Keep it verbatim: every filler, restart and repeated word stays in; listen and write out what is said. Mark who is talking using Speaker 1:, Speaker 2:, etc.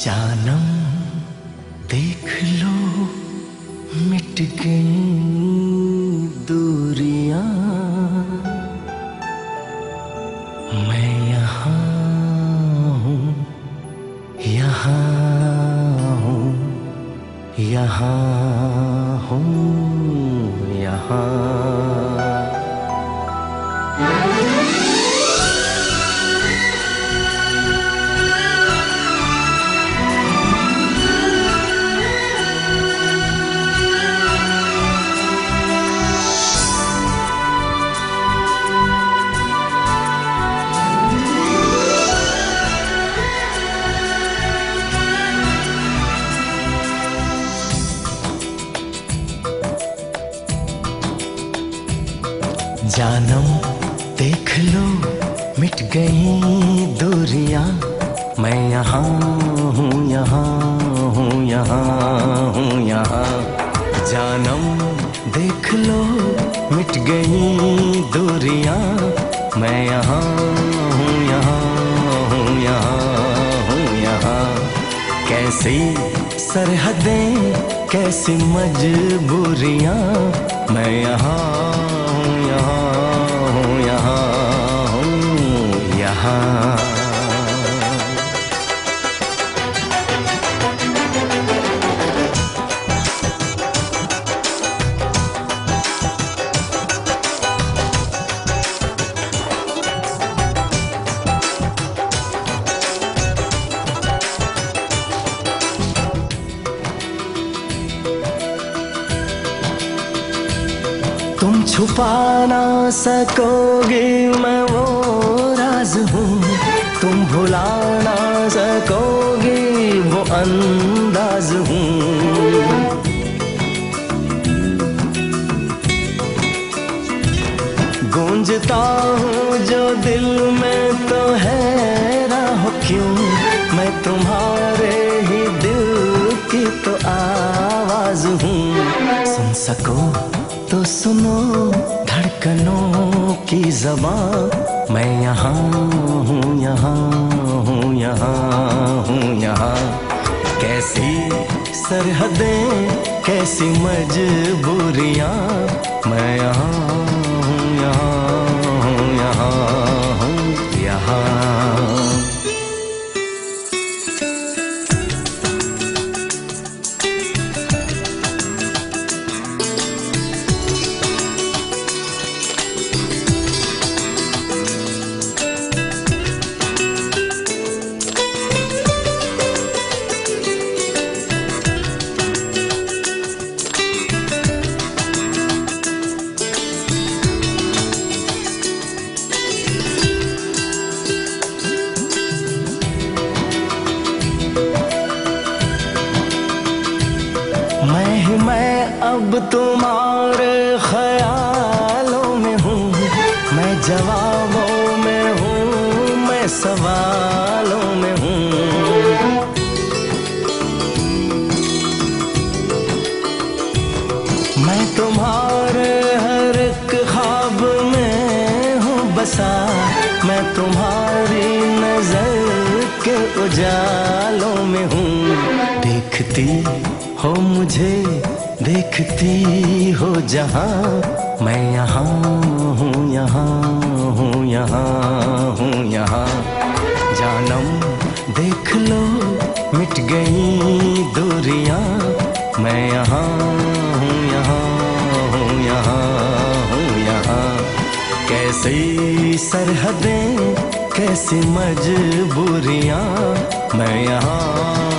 Speaker 1: जानम देख लो मिट गई दूरियां, मैं यहाँ हूँ, यहाँ हूँ, यहाँ हूँ, यहाँ। जानम देख लो मिट गई दूरियां, मैं यहाँ हूँ, यहाँ हूँ, यहाँ हूँ, यहाँ। जानम देख लो मिट गई दूरियां, मैं यहाँ हूँ, यहाँ हूँ, यहाँ हूँ, यहाँ। कैसी सरहदें कैसी मजबूरियां, मैं यहाँ हूँ, यहाँ हूँ, यहाँ हूँ, यहाँ। तुम छुपा ना सकोगे मैं वो राज हूँ, तुम भुला ना सकोगे वो अंदाज हूँ। गूंजता हूँ जो दिल में तो हैरान हो क्यों, मैं तुम्हारे ही दिल की तो आवाज हूँ। सुन सको तो सुनो धड़कनों की ज़बान, मैं यहाँ हूँ, यहाँ हूँ, यहाँ हूँ, यहाँ। कैसी सरहदें कैसी मजबूरियाँ, मैं यहाँ हूँ, यहाँ हूँ, यहाँ हूँ, यहाँ। मैं ही मैं अब तुम्हारे ख्यालों में हूँ, मैं जवाबों में हूँ, मैं सवालों में हूँ। मैं तुम्हारे हर एक ख्वाब में हूँ बसा, मैं तुम्हारी नजर के उजालों में हूँ। देखती हो मुझे देखती हो जहाँ, मैं यहाँ हूँ, यहाँ हूँ, यहाँ हूँ, यहाँ। जानम देख लो मिट गई दूरियां, मैं यहाँ हूँ, यहाँ हूँ, यहाँ हूँ, यहाँ। कैसी सरहदें कैसी मजबूरियां, मैं यहाँ